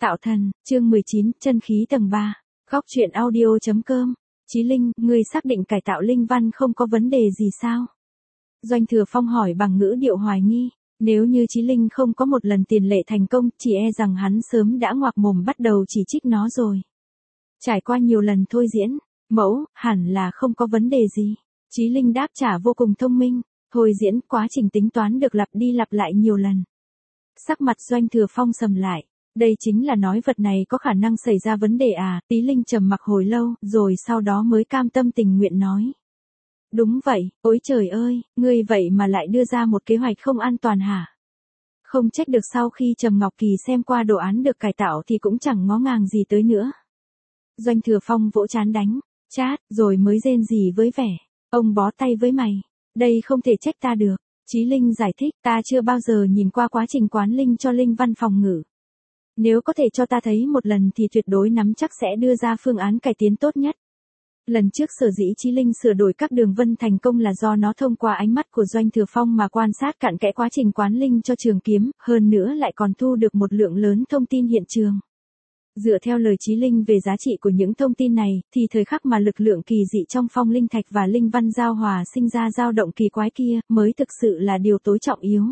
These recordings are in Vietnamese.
Tạo thần, chương 19, chân khí tầng 3. Góc truyện audio.com. Chí Linh, ngươi xác định cải tạo linh văn không có vấn đề gì sao? Doanh Thừa Phong hỏi bằng ngữ điệu hoài nghi. Nếu như Chí Linh không có một lần tiền lệ thành công, chỉ e rằng hắn sớm đã ngoạc mồm bắt đầu chỉ trích nó rồi. Trải qua nhiều lần thôi diễn, mẫu, hẳn là không có vấn đề gì. Chí Linh đáp trả vô cùng thông minh. Thôi diễn, quá trình tính toán được lặp đi lặp lại nhiều lần. Sắc mặt Doanh Thừa Phong sầm lại. Đây chính là nói vật này có khả năng xảy ra vấn đề à? Tí Linh trầm mặc hồi lâu, rồi sau đó mới cam tâm tình nguyện nói. Đúng vậy, ôi trời ơi, ngươi vậy mà lại đưa ra một kế hoạch không an toàn hả? Không trách được sau khi Trầm Ngọc Kỳ xem qua đồ án được cải tạo thì cũng chẳng ngó ngàng gì tới nữa. Doanh Thừa Phong vỗ trán đánh, chát, rồi mới rên rỉ với vẻ. Ông bó tay với mày, đây không thể trách ta được. Chí Linh giải thích, ta chưa bao giờ nhìn qua quá trình quán linh cho linh văn phòng ngự. Nếu có thể cho ta thấy một lần thì tuyệt đối nắm chắc sẽ đưa ra phương án cải tiến tốt nhất. Lần trước sở dĩ Chí Linh sửa đổi các đường vân thành công là do nó thông qua ánh mắt của Doanh Thừa Phong mà quan sát cặn kẽ quá trình quán linh cho trường kiếm, hơn nữa lại còn thu được một lượng lớn thông tin hiện trường. Dựa theo lời Chí Linh về giá trị của những thông tin này, thì thời khắc mà lực lượng kỳ dị trong phong linh thạch và linh văn giao hòa sinh ra dao động kỳ quái kia, mới thực sự là điều tối trọng yếu.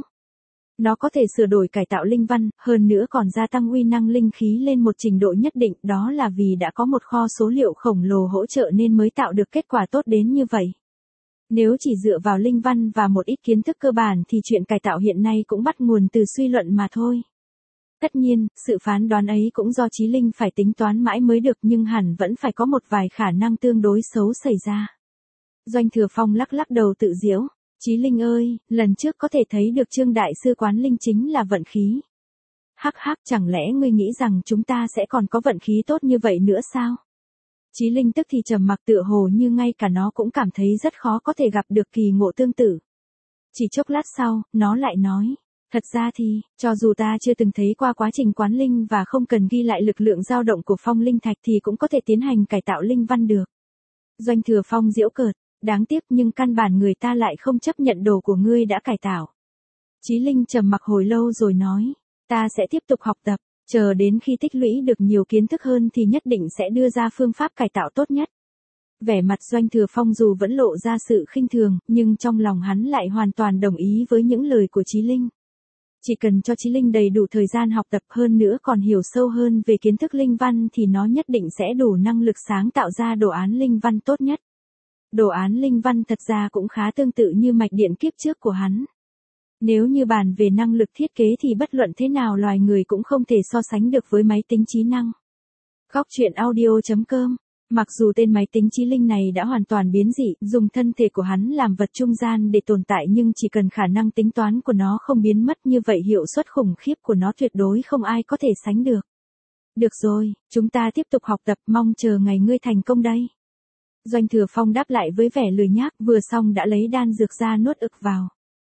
Nó có thể sửa đổi cải tạo linh văn, hơn nữa còn gia tăng uy năng linh khí lên một trình độ nhất định, đó là vì đã có một kho số liệu khổng lồ hỗ trợ nên mới tạo được kết quả tốt đến như vậy. Nếu chỉ dựa vào linh văn và một ít kiến thức cơ bản thì chuyện cải tạo hiện nay cũng bắt nguồn từ suy luận mà thôi. Tất nhiên, sự phán đoán ấy cũng do Chí Linh phải tính toán mãi mới được, nhưng hẳn vẫn phải có một vài khả năng tương đối xấu xảy ra. Doanh Thừa Phong lắc lắc đầu tự giễu. Chí Linh ơi, lần trước có thể thấy được Trương Đại Sư quán linh chính là vận khí. Hắc hắc, chẳng lẽ ngươi nghĩ rằng chúng ta sẽ còn có vận khí tốt như vậy nữa sao? Chí Linh tức thì trầm mặc, tựa hồ như ngay cả nó cũng cảm thấy rất khó có thể gặp được kỳ ngộ tương tự. Chỉ chốc lát sau, nó lại nói. Thật ra thì, cho dù ta chưa từng thấy qua quá trình quán linh và không cần ghi lại lực lượng dao động của phong linh thạch thì cũng có thể tiến hành cải tạo linh văn được. Doanh Thừa Phong giễu cợt. Đáng tiếc nhưng căn bản người ta lại không chấp nhận đồ của ngươi đã cải tạo. Chí Linh trầm mặc hồi lâu rồi nói, ta sẽ tiếp tục học tập, chờ đến khi tích lũy được nhiều kiến thức hơn thì nhất định sẽ đưa ra phương pháp cải tạo tốt nhất. Vẻ mặt Doanh Thừa Phong dù vẫn lộ ra sự khinh thường, nhưng trong lòng hắn lại hoàn toàn đồng ý với những lời của Chí Linh. Chỉ cần cho Chí Linh đầy đủ thời gian học tập, hơn nữa còn hiểu sâu hơn về kiến thức linh văn thì nó nhất định sẽ đủ năng lực sáng tạo ra đồ án linh văn tốt nhất. Đồ án linh văn thật ra cũng khá tương tự như mạch điện kiếp trước của hắn. Nếu như bàn về năng lực thiết kế thì bất luận thế nào loài người cũng không thể so sánh được với máy tính trí năng. Góc truyện audio.com. Mặc dù tên máy tính Chí Linh này đã hoàn toàn biến dị, dùng thân thể của hắn làm vật trung gian để tồn tại, nhưng chỉ cần khả năng tính toán của nó không biến mất như vậy, hiệu suất khủng khiếp của nó tuyệt đối không ai có thể sánh được. Được rồi, chúng ta tiếp tục học tập, mong chờ ngày ngươi thành công đây. Doanh Thừa Phong đáp lại với vẻ lười nhác, vừa xong đã lấy đan dược ra nuốt ực vào.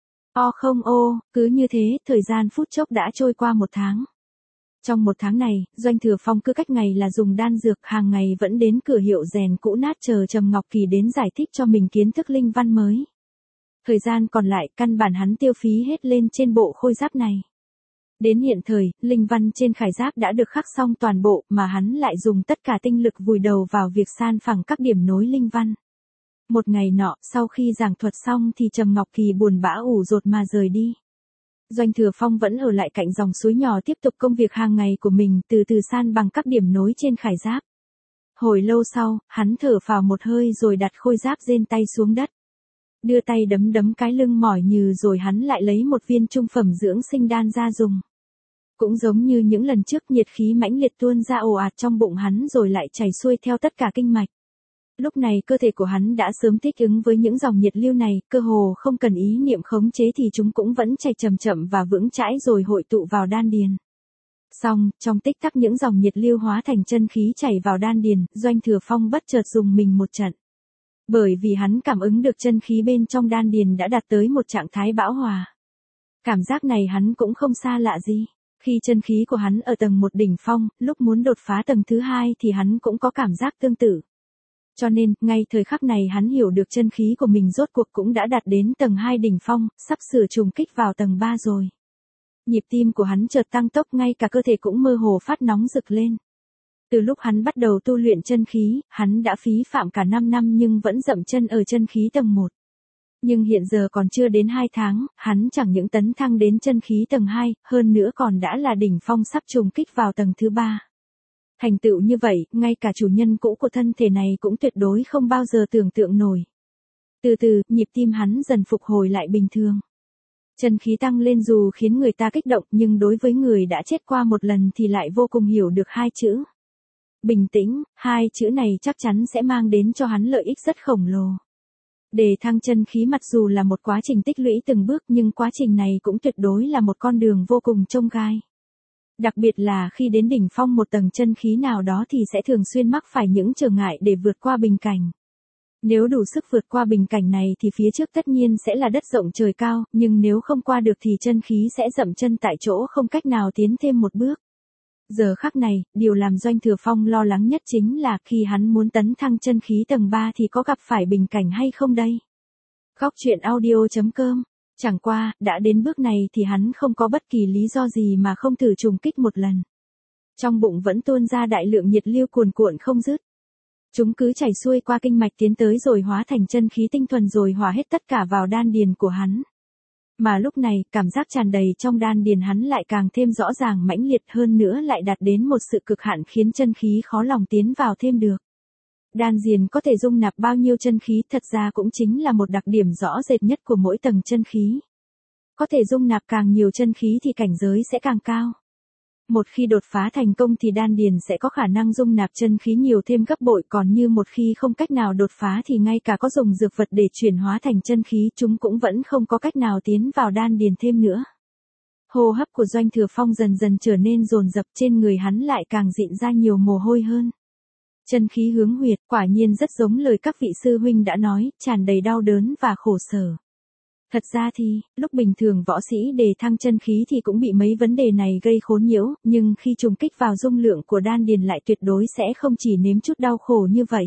Không ô, cứ như thế, thời gian phút chốc đã trôi qua 1 tháng. Trong 1 tháng này, Doanh Thừa Phong cứ cách ngày là dùng đan dược, hàng ngày vẫn đến cửa hiệu rèn cũ nát chờ Trầm Ngọc Kỳ đến giải thích cho mình kiến thức linh văn mới. Thời gian còn lại, căn bản hắn tiêu phí hết lên trên bộ khôi giáp này. Đến hiện thời, linh văn trên khải giáp đã được khắc xong toàn bộ, mà hắn lại dùng tất cả tinh lực vùi đầu vào việc san phẳng các điểm nối linh văn. Một ngày nọ, sau khi giảng thuật xong thì Trầm Ngọc Kỳ buồn bã ủ rột mà rời đi. Doanh Thừa Phong vẫn ở lại cạnh dòng suối nhỏ tiếp tục công việc hàng ngày của mình, từ từ san bằng các điểm nối trên khải giáp. Hồi lâu sau, hắn thở phào một hơi rồi đặt khôi giáp trên tay xuống đất. Đưa tay đấm đấm cái lưng mỏi nhừ rồi hắn lại lấy một viên trung phẩm dưỡng sinh đan ra dùng. Cũng giống như những lần trước, nhiệt khí mãnh liệt tuôn ra ồ ạt trong bụng hắn rồi lại chảy xuôi theo tất cả kinh mạch. Lúc này cơ thể của hắn đã sớm thích ứng với những dòng nhiệt lưu này, cơ hồ không cần ý niệm khống chế thì chúng cũng vẫn chảy chậm chậm và vững chãi rồi hội tụ vào đan điền. Xong, trong tích tắc những dòng nhiệt lưu hóa thành chân khí chảy vào đan điền, Doanh Thừa Phong bất chợt dùng mình một trận. Bởi vì hắn cảm ứng được chân khí bên trong đan điền đã đạt tới một trạng thái bão hòa. Cảm giác này hắn cũng không xa lạ gì. Khi chân khí của hắn ở tầng 1 đỉnh phong, lúc muốn đột phá tầng thứ 2 thì hắn cũng có cảm giác tương tự. Cho nên, ngay thời khắc này hắn hiểu được chân khí của mình rốt cuộc cũng đã đạt đến tầng 2 đỉnh phong, sắp sửa trùng kích vào tầng 3 rồi. Nhịp tim của hắn chợt tăng tốc, ngay cả cơ thể cũng mơ hồ phát nóng rực lên. Từ lúc hắn bắt đầu tu luyện chân khí, hắn đã phí phạm cả 5 năm nhưng vẫn dậm chân ở chân khí tầng 1. Nhưng hiện giờ còn chưa đến 2 tháng, hắn chẳng những tấn thăng đến chân khí tầng 2, hơn nữa còn đã là đỉnh phong sắp trùng kích vào tầng thứ 3. Thành tựu như vậy, ngay cả chủ nhân cũ của thân thể này cũng tuyệt đối không bao giờ tưởng tượng nổi. Từ từ, nhịp tim hắn dần phục hồi lại bình thường. Chân khí tăng lên dù khiến người ta kích động, nhưng đối với người đã chết qua một lần thì lại vô cùng hiểu được 2 chữ. Bình tĩnh, 2 chữ này chắc chắn sẽ mang đến cho hắn lợi ích rất khổng lồ. Đề thăng chân khí mặc dù là một quá trình tích lũy từng bước, nhưng quá trình này cũng tuyệt đối là một con đường vô cùng chông gai. Đặc biệt là khi đến đỉnh phong một tầng chân khí nào đó thì sẽ thường xuyên mắc phải những trở ngại để vượt qua bình cảnh. Nếu đủ sức vượt qua bình cảnh này thì phía trước tất nhiên sẽ là đất rộng trời cao, nhưng nếu không qua được thì chân khí sẽ dậm chân tại chỗ, không cách nào tiến thêm một bước. Giờ khắc này, điều làm Doanh Thừa Phong lo lắng nhất chính là khi hắn muốn tấn thăng chân khí tầng 3 thì có gặp phải bình cảnh hay không đây? Góc truyện audio.com. Chẳng qua, đã đến bước này thì hắn không có bất kỳ lý do gì mà không thử trùng kích một lần. Trong bụng vẫn tuôn ra đại lượng nhiệt lưu cuồn cuộn không dứt. Chúng cứ chảy xuôi qua kinh mạch tiến tới rồi hóa thành chân khí tinh thuần rồi hòa hết tất cả vào đan điền của hắn. Mà lúc này, cảm giác tràn đầy trong đan điền hắn lại càng thêm rõ ràng mãnh liệt, hơn nữa lại đạt đến một sự cực hạn khiến chân khí khó lòng tiến vào thêm được. Đan điền có thể dung nạp bao nhiêu chân khí thật ra cũng chính là một đặc điểm rõ rệt nhất của mỗi tầng chân khí. Có thể dung nạp càng nhiều chân khí thì cảnh giới sẽ càng cao. Một khi đột phá thành công thì đan điền sẽ có khả năng dung nạp chân khí nhiều thêm gấp bội, còn như một khi không cách nào đột phá thì ngay cả có dùng dược vật để chuyển hóa thành chân khí chúng cũng vẫn không có cách nào tiến vào đan điền thêm nữa. Hô hấp của Doanh Thừa Phong dần dần trở nên dồn dập, trên người hắn lại càng rịn ra nhiều mồ hôi hơn. Chân khí hướng huyệt, quả nhiên rất giống lời các vị sư huynh đã nói, tràn đầy đau đớn và khổ sở. Thật ra thì, lúc bình thường võ sĩ đề thăng chân khí thì cũng bị mấy vấn đề này gây khốn nhiễu, nhưng khi trùng kích vào dung lượng của đan điền lại tuyệt đối sẽ không chỉ nếm chút đau khổ như vậy.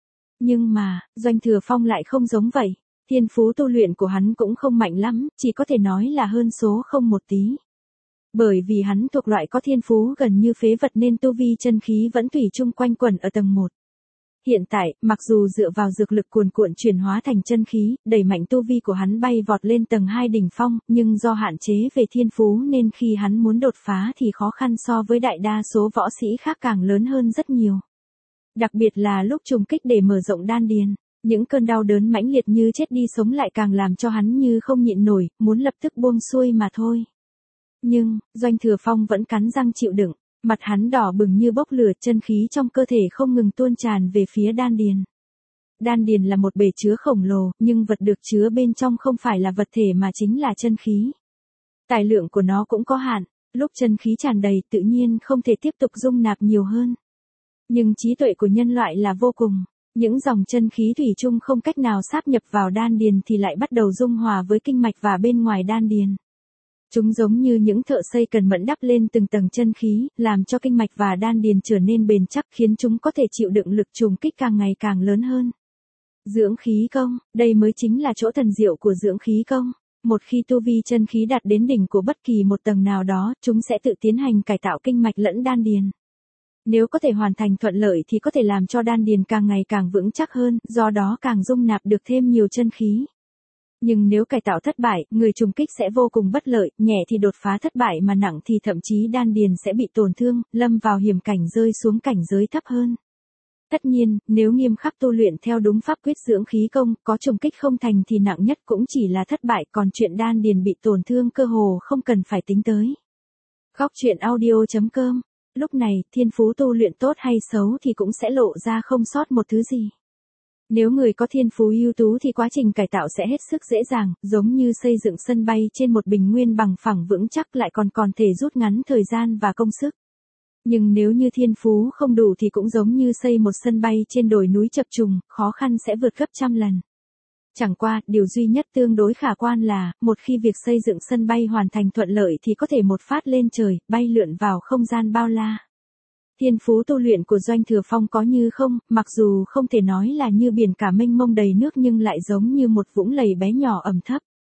Nhưng mà, Doanh Thừa Phong lại không giống vậy. Thiên phú tu luyện của hắn cũng không mạnh lắm, chỉ có thể nói là hơn số không một tí. Bởi vì hắn thuộc loại có thiên phú gần như phế vật nên tu vi chân khí vẫn thủy chung quanh quẩn ở tầng 1. Hiện tại, mặc dù dựa vào dược lực cuồn cuộn chuyển hóa thành chân khí, đẩy mạnh tu vi của hắn bay vọt lên tầng 2 đỉnh phong, nhưng do hạn chế về thiên phú nên khi hắn muốn đột phá thì khó khăn so với đại đa số võ sĩ khác càng lớn hơn rất nhiều. Đặc biệt là lúc trùng kích để mở rộng đan điền, những cơn đau đớn mãnh liệt như chết đi sống lại càng làm cho hắn như không nhịn nổi, muốn lập tức buông xuôi mà thôi. Nhưng, Doanh Thừa Phong vẫn cắn răng chịu đựng. Mặt hắn đỏ bừng như bốc lửa, chân khí trong cơ thể không ngừng tuôn tràn về phía đan điền. Đan điền là một bể chứa khổng lồ, nhưng vật được chứa bên trong không phải là vật thể mà chính là chân khí. Tài lượng của nó cũng có hạn, lúc chân khí tràn đầy tự nhiên không thể tiếp tục dung nạp nhiều hơn. Nhưng trí tuệ của nhân loại là vô cùng, những dòng chân khí thủy chung không cách nào sáp nhập vào đan điền thì lại bắt đầu dung hòa với kinh mạch và bên ngoài đan điền. Chúng giống như những thợ xây cần mẫn đắp lên từng tầng chân khí, làm cho kinh mạch và đan điền trở nên bền chắc khiến chúng có thể chịu đựng lực trùng kích càng ngày càng lớn hơn. Dưỡng khí công, đây mới chính là chỗ thần diệu của dưỡng khí công. Một khi tu vi chân khí đạt đến đỉnh của bất kỳ một tầng nào đó, chúng sẽ tự tiến hành cải tạo kinh mạch lẫn đan điền. Nếu có thể hoàn thành thuận lợi thì có thể làm cho đan điền càng ngày càng vững chắc hơn, do đó càng dung nạp được thêm nhiều chân khí. Nhưng nếu cải tạo thất bại, người trùng kích sẽ vô cùng bất lợi, nhẹ thì đột phá thất bại mà nặng thì thậm chí đan điền sẽ bị tổn thương, lâm vào hiểm cảnh rơi xuống cảnh giới thấp hơn. Tất nhiên, nếu nghiêm khắc tu luyện theo đúng pháp quyết dưỡng khí công, có trùng kích không thành thì nặng nhất cũng chỉ là thất bại, còn chuyện đan điền bị tổn thương cơ hồ không cần phải tính tới. Góc truyện audio.com. Lúc này, thiên phú tu luyện tốt hay xấu thì cũng sẽ lộ ra không sót một thứ gì. Nếu người có thiên phú ưu tú thì quá trình cải tạo sẽ hết sức dễ dàng, giống như xây dựng sân bay trên một bình nguyên bằng phẳng vững chắc lại còn thể rút ngắn thời gian và công sức. Nhưng nếu như thiên phú không đủ thì cũng giống như xây một sân bay trên đồi núi chập trùng, khó khăn sẽ vượt gấp trăm lần. Chẳng qua, điều duy nhất tương đối khả quan là, một khi việc xây dựng sân bay hoàn thành thuận lợi thì có thể một phát lên trời, bay lượn vào không gian bao la. Thiên phú tu luyện của Doanh Thừa Phong có như không, mặc dù không thể nói là như biển cả mênh mông đầy nước nhưng lại giống như một vũng lầy bé nhỏ ẩm thấp.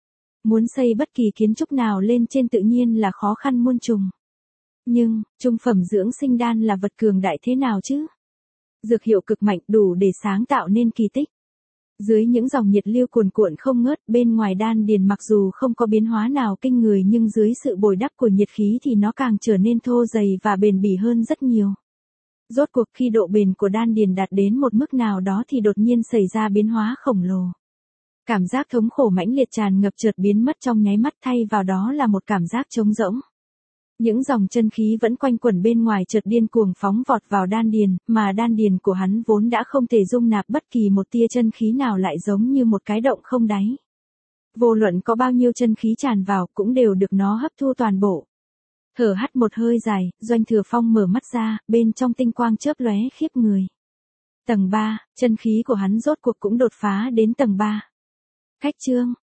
Muốn xây bất kỳ kiến trúc nào lên trên tự nhiên là khó khăn muôn trùng. Nhưng, trung phẩm dưỡng sinh đan là vật cường đại thế nào chứ? Dược hiệu cực mạnh đủ để sáng tạo nên kỳ tích. Dưới những dòng nhiệt lưu cuồn cuộn không ngớt, bên ngoài đan điền mặc dù không có biến hóa nào kinh người nhưng dưới sự bồi đắp của nhiệt khí thì nó càng trở nên thô dày và bền bỉ hơn rất nhiều. Rốt cuộc khi độ bền của đan điền đạt đến một mức nào đó thì đột nhiên xảy ra biến hóa khổng lồ. Cảm giác thống khổ mãnh liệt tràn ngập chợt biến mất trong nháy mắt, thay vào đó là một cảm giác trống rỗng. Những dòng chân khí vẫn quanh quẩn bên ngoài chợt điên cuồng phóng vọt vào đan điền, mà đan điền của hắn vốn đã không thể dung nạp bất kỳ một tia chân khí nào lại giống như một cái động không đáy. Vô luận có bao nhiêu chân khí tràn vào cũng đều được nó hấp thu toàn bộ. Thở hắt một hơi dài, Doanh Thừa Phong mở mắt ra, bên trong tinh quang chớp lóe khiếp người. Tầng 3, chân khí của hắn rốt cuộc cũng đột phá đến tầng 3. Khách chương